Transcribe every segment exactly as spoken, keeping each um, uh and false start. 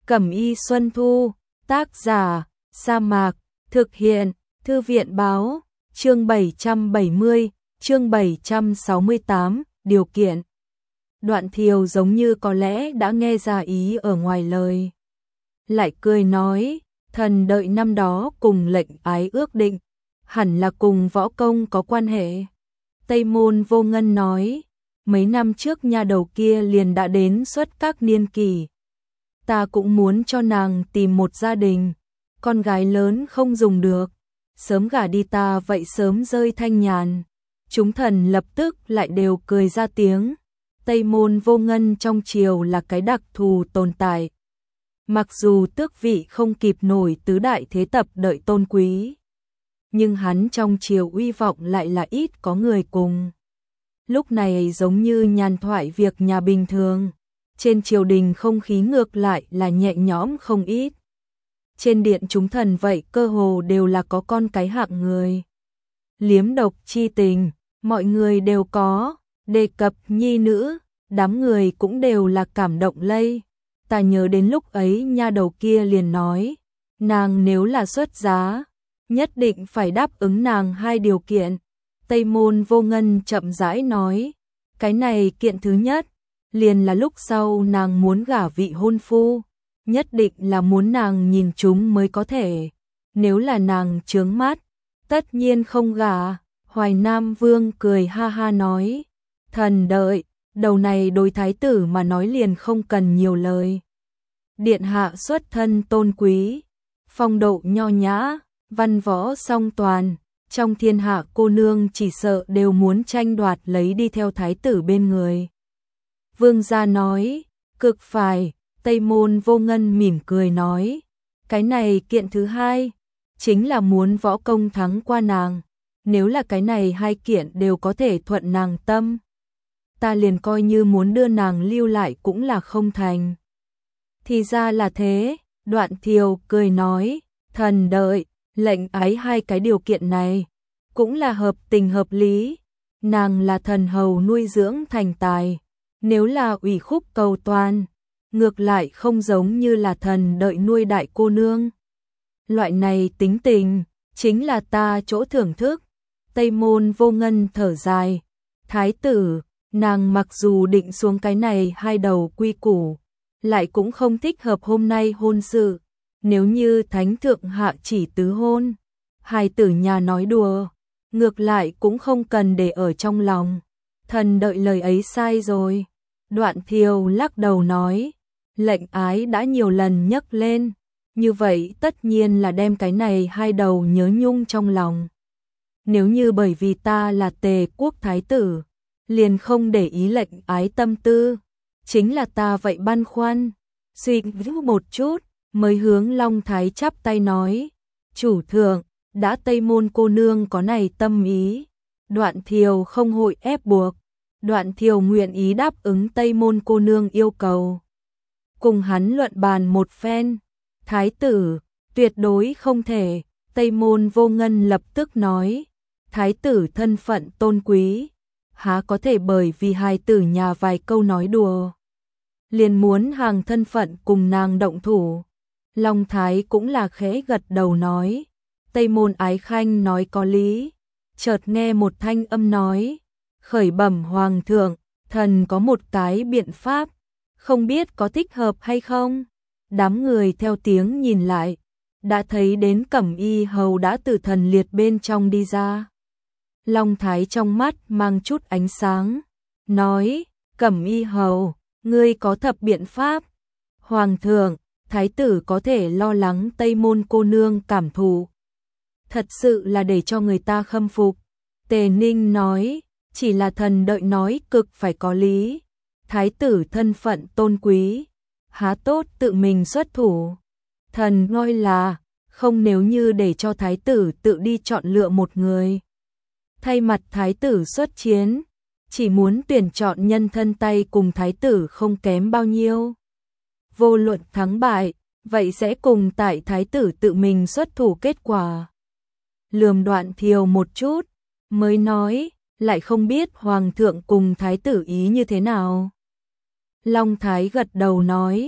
Cẩm y Xuân Thu, tác giả, Sa Mạc, thực hiện, Thư viện báo, chương bảy trăm bảy mươi, chương bảy trăm sáu mươi tám, điều kiện. Đoạn Thiều giống như có lẽ đã nghe ra ý ở ngoài lời. Lại cười nói, thần đợi năm đó cùng lệnh ái ước định, hẳn là cùng võ công có quan hệ. Tây Môn Vô Ngân nói, mấy năm trước nha đầu kia liền đã đến xuất các niên kỳ. Ta cũng muốn cho nàng tìm một gia đình, con gái lớn không dùng được, sớm gả đi ta vậy sớm rơi thanh nhàn. Chúng thần lập tức lại đều cười ra tiếng. Tây Môn Vô Ngân trong triều là cái đặc thù tồn tại. Mặc dù tước vị không kịp nổi tứ đại thế tập đợi tôn quý, nhưng hắn trong triều uy vọng lại là ít có người cùng. Lúc này giống như nhàn thoại việc nhà bình thường, trên triều đình không khí ngược lại là nhẹ nhõm không ít. Trên điện chúng thần vậy cơ hồ đều là có con cái hạng người. Liếm độc chi tình, mọi người đều có, đề cập nhi nữ, đám người cũng đều là cảm động lây. Ta nhớ đến lúc ấy nha đầu kia liền nói, nàng nếu là xuất giá, nhất định phải đáp ứng nàng hai điều kiện. Tây Môn Vô Ngân chậm rãi nói, cái này kiện thứ nhất, liền là lúc sau nàng muốn gả vị hôn phu, nhất định là muốn nàng nhìn chúng mới có thể. Nếu là nàng chướng mắt, tất nhiên không gả. Hoài Nam Vương cười ha ha nói, thần đợi, đầu này đối thái tử mà nói liền không cần nhiều lời. Điện hạ xuất thân tôn quý, phong độ nho nhã, văn võ song toàn, trong thiên hạ cô nương chỉ sợ đều muốn tranh đoạt lấy đi theo thái tử bên người. Vương gia nói, cực phải. Tây Môn Vô Ngân mỉm cười nói, cái này kiện thứ hai, chính là muốn võ công thắng qua nàng. Nếu là cái này hai kiện đều có thể thuận nàng tâm, ta liền coi như muốn đưa nàng lưu lại cũng là không thành. Thì ra là thế. Đoạn Thiều cười nói, thần đợi, lệnh ái hai cái điều kiện này cũng là hợp tình hợp lý. Nàng là thần hầu nuôi dưỡng thành tài, nếu là ủy khúc cầu toàn, ngược lại không giống như là thần đợi nuôi đại cô nương. Loại này tính tình, chính là ta chỗ thưởng thức. Tây Môn Vô Ngân thở dài, thái tử, nàng mặc dù định xuống cái này hai đầu quy củ, lại cũng không thích hợp hôm nay hôn sự. Nếu như thánh thượng hạ chỉ tứ hôn, hai tử nhà nói đùa, ngược lại cũng không cần để ở trong lòng. Thần đợi lời ấy sai rồi. Đoạn Thiều lắc đầu nói, lệnh ái đã nhiều lần nhắc lên, như vậy tất nhiên là đem cái này hai đầu nhớ nhung trong lòng. Nếu như bởi vì ta là Tề quốc thái tử, liền không để ý lệnh ái tâm tư, chính là ta vậy băn khoăn. Suy nghĩ một chút, mới hướng Long Thái chắp tay nói, chủ thượng, đã Tây Môn cô nương có này tâm ý, Đoạn Thiều không hội ép buộc. Đoạn Thiều nguyện ý đáp ứng Tây Môn cô nương yêu cầu, cùng hắn luận bàn một phen. Thái tử, tuyệt đối không thể. Tây Môn Vô Ngân lập tức nói, thái tử thân phận tôn quý, há có thể bởi vì hài tử nhà vài câu nói đùa, liền muốn hàng thân phận cùng nàng động thủ. Long Thái cũng là khẽ gật đầu nói, Tây Môn ái khanh nói có lý. Chợt nghe một thanh âm nói, khởi bẩm hoàng thượng, thần có một cái biện pháp, không biết có thích hợp hay không. Đám người theo tiếng nhìn lại, đã thấy đến Cẩm y hầu đã từ thần liệt bên trong đi ra. Long Thái trong mắt mang chút ánh sáng, nói, Cẩm y hầu, ngươi có thập biện pháp. Hoàng thượng, thái tử có thể lo lắng Tây Môn cô nương cảm thụ, thật sự là để cho người ta khâm phục. Tề Ninh nói, chỉ là thần đợi nói cực phải có lý. Thái tử thân phận tôn quý, há tốt tự mình xuất thủ. Thần ngôi là, không nếu như để cho thái tử tự đi chọn lựa một người, thay mặt thái tử xuất chiến, chỉ muốn tuyển chọn nhân thân tay cùng thái tử không kém bao nhiêu. Vô luận thắng bại, vậy sẽ cùng tại thái tử tự mình xuất thủ kết quả. Lườm Đoạn Thiều một chút, mới nói, lại không biết hoàng thượng cùng thái tử ý như thế nào. Long Thái gật đầu nói,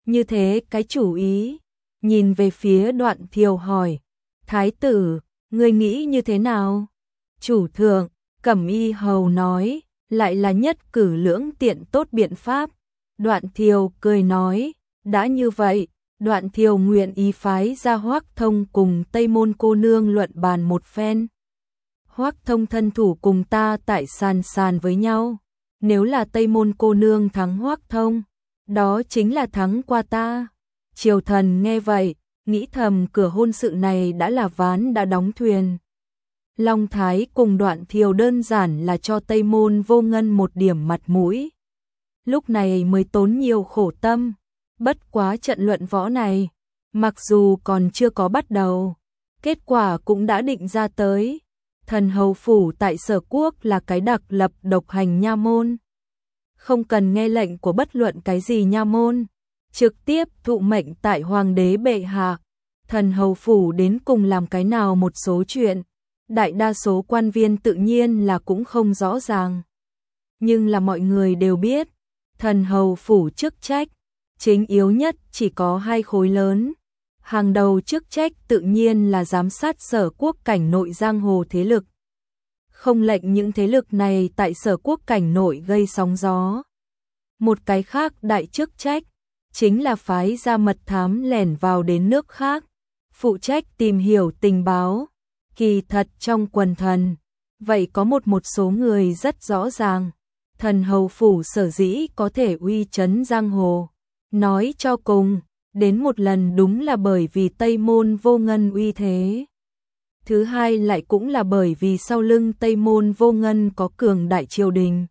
như thế cái chủ ý, nhìn về phía Đoạn Thiều hỏi, thái tử, ngươi nghĩ như thế nào? Chủ thượng, Cẩm Y hầu nói, lại là nhất cử lưỡng tiện tốt biện pháp. Đoạn Thiều cười nói, đã như vậy, Đoạn Thiều nguyện ý phái ra Hoắc Thông cùng Tây Môn cô nương luận bàn một phen. Hoắc Thông thân thủ cùng ta tại sàn sàn với nhau, nếu là Tây Môn cô nương thắng Hoắc Thông, đó chính là thắng qua ta. Triều thần nghe vậy, nghĩ thầm cửa hôn sự này đã là ván đã đóng thuyền. Long Thái cùng Đoạn Thiều đơn giản là cho Tây Môn Vô Ngân một điểm mặt mũi. Lúc này mới tốn nhiều khổ tâm, bất quá trận luận võ này, mặc dù còn chưa có bắt đầu, kết quả cũng đã định ra tới. Thần hầu phủ tại Sở Quốc là cái đặc lập độc hành nha môn. Không cần nghe lệnh của bất luận cái gì nha môn, trực tiếp thụ mệnh tại hoàng đế bệ hạ. Thần hầu phủ đến cùng làm cái nào một số chuyện, đại đa số quan viên tự nhiên là cũng không rõ ràng. Nhưng là mọi người đều biết, thần hầu phủ chức trách, chính yếu nhất chỉ có hai khối lớn. Hàng đầu chức trách tự nhiên là giám sát Sở Quốc cảnh nội giang hồ thế lực. Không lệnh những thế lực này tại Sở Quốc cảnh nội gây sóng gió. Một cái khác đại chức trách, chính là phái ra mật thám lẻn vào đến nước khác, phụ trách tìm hiểu tình báo. Kỳ thật trong quần thần, vậy có một một số người rất rõ ràng, thần hầu phủ sở dĩ có thể uy chấn giang hồ. Nói cho cùng, đến một lần đúng là bởi vì Tây Môn Vô Ngân uy thế. Thứ hai lại cũng là bởi vì sau lưng Tây Môn Vô Ngân có cường đại triều đình.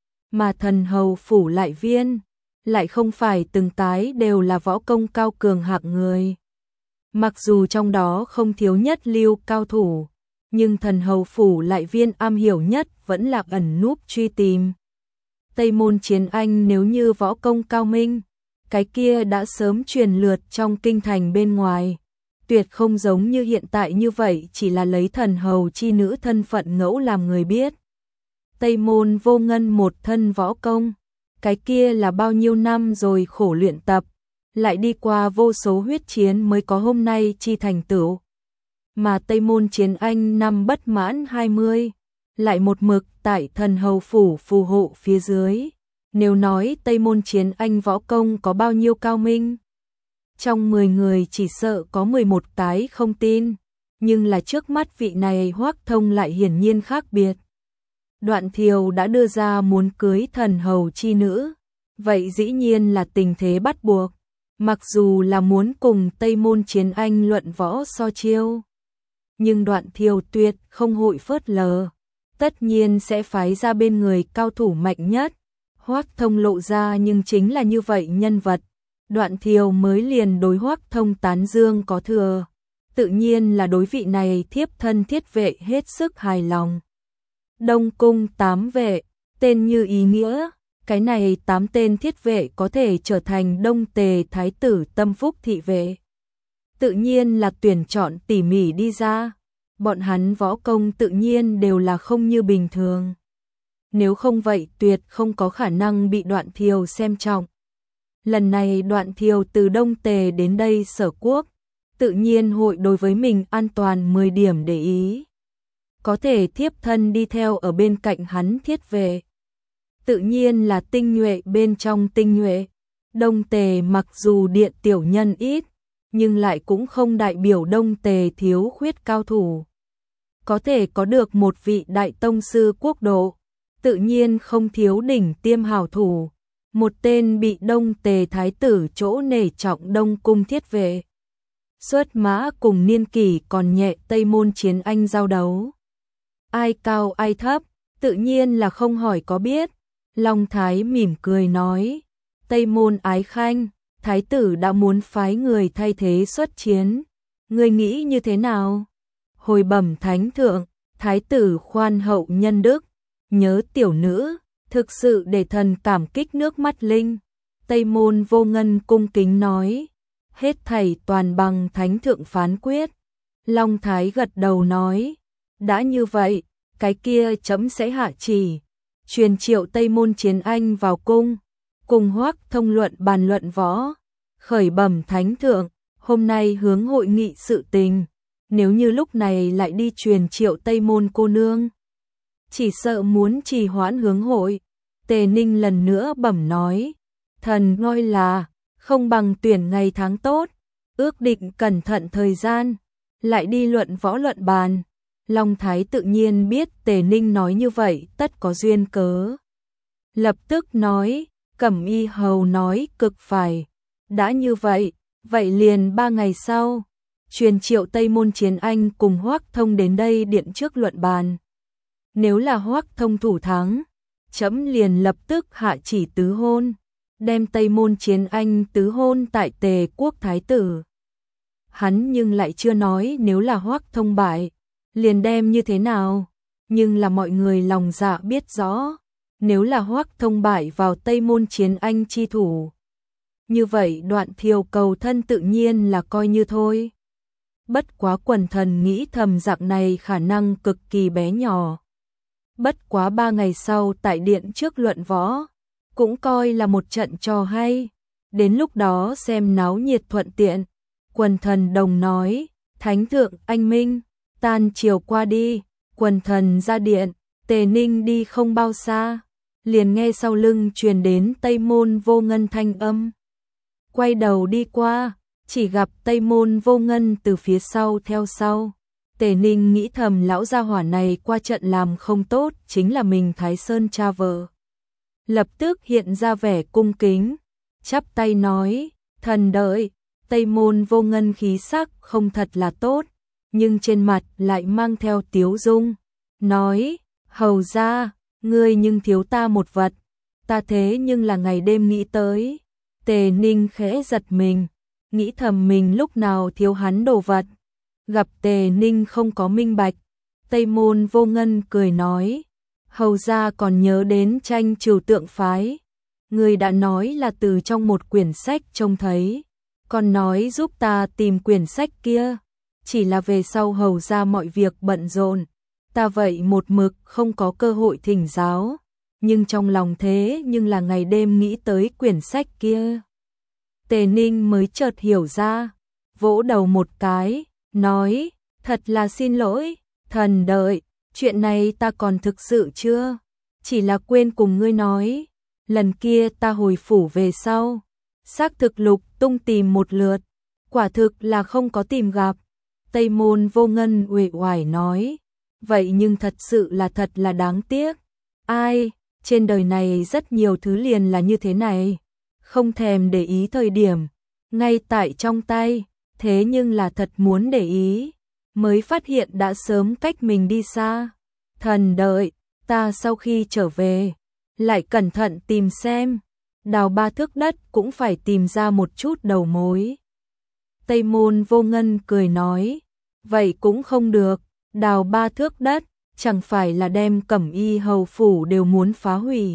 Mà thần hầu phủ lại viên, lại không phải từng cái đều là võ công cao cường hạng người. Mặc dù trong đó không thiếu nhất lưu cao thủ, nhưng thần hầu phủ lại viên am hiểu nhất vẫn là ẩn núp truy tìm. Tây Môn Chiến Anh nếu như võ công cao minh, cái kia đã sớm truyền lượt trong kinh thành bên ngoài, tuyệt không giống như hiện tại như vậy chỉ là lấy thần hầu chi nữ thân phận ngẫu làm người biết. Tây Môn Vô Ngân một thân võ công, cái kia là bao nhiêu năm rồi khổ luyện tập, lại đi qua vô số huyết chiến mới có hôm nay chi thành tựu. Mà Tây Môn Chiến Anh năm bất mãn hai mươi, lại một mực tại thần hầu phủ phù hộ phía dưới. Nếu nói Tây Môn Chiến Anh võ công có bao nhiêu cao minh, trong mười người chỉ sợ có mười một cái không tin, nhưng là trước mắt vị này Hoắc Thông lại hiển nhiên khác biệt. Đoạn Thiều đã đưa ra muốn cưới thần hầu chi nữ, vậy dĩ nhiên là tình thế bắt buộc, mặc dù là muốn cùng Tây Môn Chiến Anh luận võ so chiêu. Nhưng Đoạn Thiều tuyệt không hội phớt lờ, tất nhiên sẽ phái ra bên người cao thủ mạnh nhất. Hoắc Thông lộ ra nhưng chính là như vậy nhân vật, Đoạn Thiều mới liền đối Hoắc Thông tán dương có thừa, tự nhiên là đối vị này thiếp thân thiết vệ hết sức hài lòng. Đông cung tám vệ, tên như ý nghĩa, cái này tám tên thiết vệ có thể trở thành Đông Tề thái tử tâm phúc thị vệ. Tự nhiên là tuyển chọn tỉ mỉ đi ra, bọn hắn võ công tự nhiên đều là không như bình thường. Nếu không vậy tuyệt không có khả năng bị Đoạn Thiều xem trọng. Lần này Đoạn Thiều từ Đông Tề đến đây Sở Quốc, tự nhiên hội đối với mình an toàn mười điểm để ý. Có thể thiếp thân đi theo ở bên cạnh hắn thiết vệ, tự nhiên là tinh nhuệ bên trong tinh nhuệ. Đông Tề mặc dù điện tiểu nhân ít, nhưng lại cũng không đại biểu Đông Tề thiếu khuyết cao thủ. Có thể có được một vị đại tông sư quốc độ, tự nhiên không thiếu đỉnh tiêm hảo thủ. Một tên bị Đông Tề thái tử chỗ nể trọng Đông cung thiết vệ. Xuất mã cùng niên kỷ còn nhẹ Tây Môn Chiến Anh giao đấu. Ai cao ai thấp, tự nhiên là không hỏi có biết. Long Thái mỉm cười nói, Tây Môn Ái Khanh, thái tử đã muốn phái người thay thế xuất chiến. Ngươi nghĩ như thế nào? Hồi bẩm thánh thượng, thái tử khoan hậu nhân đức, nhớ tiểu nữ, thực sự để thần cảm kích nước mắt linh. Tây Môn Vô Ngân cung kính nói, hết thảy toàn bằng thánh thượng phán quyết. Long Thái gật đầu nói, đã như vậy, cái kia chấm sẽ hạ chỉ, truyền triệu Tây Môn Chiến Anh vào cung, cùng Hoắc Thông luận bàn luận võ. khởi bẩm thánh thượng, hôm nay hướng hội nghị sự tình, nếu như lúc này lại đi truyền triệu Tây Môn cô nương, chỉ sợ muốn trì hoãn hướng hội. Tề Ninh lần nữa bẩm nói, thần ngôi là, không bằng tuyển ngày tháng tốt, ước định cẩn thận thời gian, lại đi luận võ luận bàn. Long Thái tự nhiên biết Tề Ninh nói như vậy tất có duyên cớ. Lập tức nói, Cẩm Y hầu nói cực phải, đã như vậy, vậy liền ba ngày sau, truyền triệu Tây Môn Chiến Anh cùng Hoắc Thông đến đây điện trước luận bàn. Nếu là Hoắc Thông thủ thắng, chấm liền lập tức hạ chỉ tứ hôn, đem Tây Môn Chiến Anh tứ hôn tại Tề quốc thái tử. Hắn nhưng lại chưa nói nếu là Hoắc Thông bại, liền đem như thế nào, nhưng là mọi người lòng dạ biết rõ, nếu là Hoắc Thông bại vào Tây Môn Chiến Anh chi thủ, như vậy Đoạn Thiều cầu thân tự nhiên là coi như thôi. Bất quá quần thần nghĩ thầm dạng này khả năng cực kỳ bé nhỏ. Bất quá ba ngày sau tại điện trước luận võ, cũng coi là một trận trò hay, đến lúc đó xem náo nhiệt thuận tiện. Quần thần đồng nói, thánh thượng anh minh, tan chiều qua đi, quần thần ra điện. Tề Ninh đi không bao xa, liền nghe sau lưng truyền đến Tây Môn Vô Ngân thanh âm. Quay đầu đi qua, chỉ gặp Tây Môn Vô Ngân từ phía sau theo sau. Tề Ninh nghĩ thầm lão gia hỏa này qua trận làm không tốt, chính là mình Thái Sơn cha vợ. Lập tức hiện ra vẻ cung kính, chắp tay nói, thần đợi. Tây Môn Vô Ngân khí sắc không thật là tốt, nhưng trên mặt lại mang theo tiếu dung, nói, hầu ra, ngươi nhưng thiếu ta một vật, ta thế nhưng là ngày đêm nghĩ tới. Tề Ninh khẽ giật mình, nghĩ thầm mình lúc nào thiếu hắn đồ vật. Gặp Tề Ninh không có minh bạch, Tây Môn Vô Ngân cười nói, hầu ra còn nhớ đến tranh trừu tượng phái, người đã nói là từ trong một quyển sách trông thấy, còn nói giúp ta tìm quyển sách kia, chỉ là về sau hầu ra mọi việc bận rộn, ta vậy một mực không có cơ hội thỉnh giáo, nhưng trong lòng thế nhưng là ngày đêm nghĩ tới quyển sách kia. Tề Ninh mới chợt hiểu ra, vỗ đầu một cái, nói, thật là xin lỗi, thần đợi, chuyện này ta còn thực sự chưa, chỉ là quên cùng ngươi nói, lần kia ta hồi phủ về sau, xác thực lục tung tìm một lượt, quả thực là không có tìm gặp. Tây Môn Vô Ngân uể oải nói, vậy nhưng thật sự là thật là đáng tiếc. Ai, trên đời này rất nhiều thứ liền là như thế này, không thèm để ý thời điểm, ngay tại trong tay, thế nhưng là thật muốn để ý, mới phát hiện đã sớm cách mình đi xa. Thần đợi, ta sau khi trở về, lại cẩn thận tìm xem, đào ba thước đất cũng phải tìm ra một chút đầu mối. Tây Môn Vô Ngân cười nói, vậy cũng không được, đào ba thước đất, chẳng phải là đem Cẩm Y hầu phủ đều muốn phá hủy.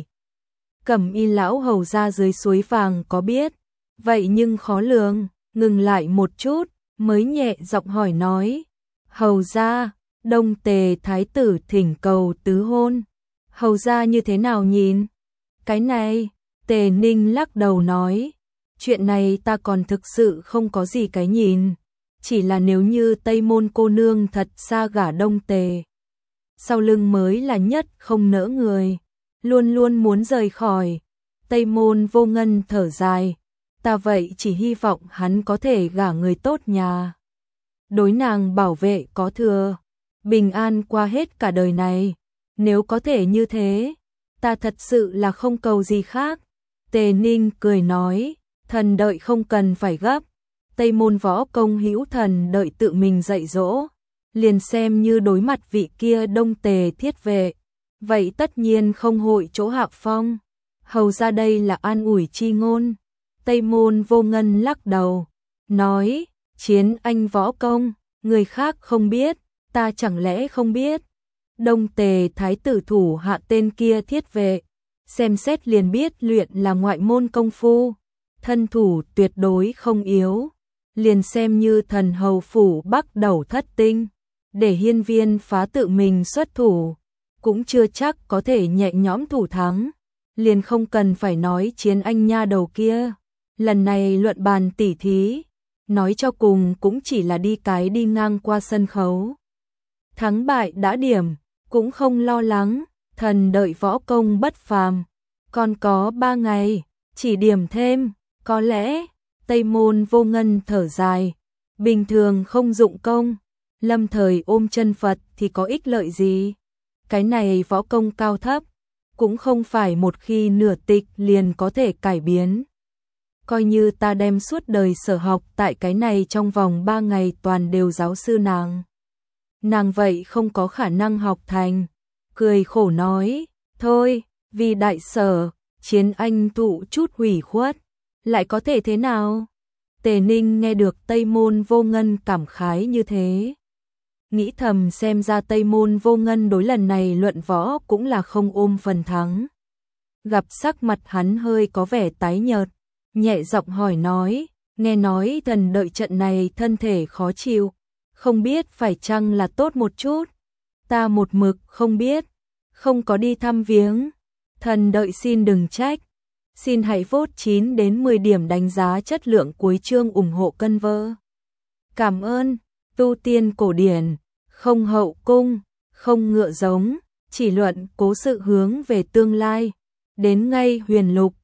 Cẩm Y lão hầu ra dưới suối vàng có biết, vậy nhưng khó lường, ngừng lại một chút, mới nhẹ giọng hỏi nói, hầu ra, Đông Tề thái tử thỉnh cầu tứ hôn, hầu ra như thế nào nhìn? Cái này, Tề Ninh lắc đầu nói, chuyện này ta còn thực sự không có gì cái nhìn, chỉ là nếu như Tây Môn cô nương thật xa gả Đông Tề, sau lưng mới là nhất không nỡ người, luôn luôn muốn rời khỏi. Tây Môn Vô Ngân thở dài, ta vậy chỉ hy vọng hắn có thể gả người tốt nhà, đối nàng bảo vệ có thừa, bình an qua hết cả đời này, nếu có thể như thế, ta thật sự là không cầu gì khác. Tề Ninh cười nói, thần đợi không cần phải gấp, Tây Môn võ công hữu thần đợi tự mình dạy dỗ, liền xem như đối mặt vị kia Đông Tề thiết vệ, vậy tất nhiên không hội chỗ hạ phong. Hầu ra đây là an ủi chi ngôn. Tây Môn Vô Ngân lắc đầu, nói, Chiến Anh võ công, người khác không biết, ta chẳng lẽ không biết. Đông Tề thái tử thủ hạ tên kia thiết vệ, xem xét liền biết luyện là ngoại môn công phu, thân thủ tuyệt đối không yếu, liền xem như thần hầu phủ Bắc đầu thất tinh, để hiên viên phá tự mình xuất thủ, cũng chưa chắc có thể nhẹ nhõm thủ thắng, liền không cần phải nói Chiến Anh nha đầu kia, Lần này luận bàn tỉ thí, nói cho cùng cũng chỉ là đi cái đi ngang qua sân khấu. Thắng bại đã điểm, cũng không lo lắng, thần đợi võ công bất phàm. Còn có ba ngày, chỉ điểm thêm, có lẽ, Tây Môn Vô Ngân thở dài, bình thường không dụng công, lâm thời ôm chân Phật thì có ích lợi gì. Cái này võ công cao thấp, cũng không phải một khi nửa tịch liền có thể cải biến. Coi như ta đem suốt đời sở học tại cái này trong vòng ba ngày toàn đều giáo sư nàng. Nàng vậy không có khả năng học thành, cười khổ nói, thôi, vì đại sở, chiến anh thụ chút hủy khuất, lại có thể thế nào? Tề Ninh nghe được Tây Môn Vô Ngân cảm khái như thế. Nghĩ thầm xem ra Tây Môn Vô Ngân đối lần này luận võ cũng là không ôm phần thắng. Gặp sắc mặt hắn hơi có vẻ tái nhợt, nhẹ giọng hỏi nói, nghe nói thần đợi trận này thân thể khó chịu, không biết phải chăng là tốt một chút. Ta một mực không biết, không có đi thăm viếng. Thần đợi xin đừng trách. Xin hãy vote chín đến mười điểm đánh giá chất lượng cuối chương ủng hộ cân vơ. Cảm ơn. Tu tiên cổ điển, không hậu cung, không ngựa giống, chỉ luận cố sự hướng về tương lai. Đến ngay huyền lục,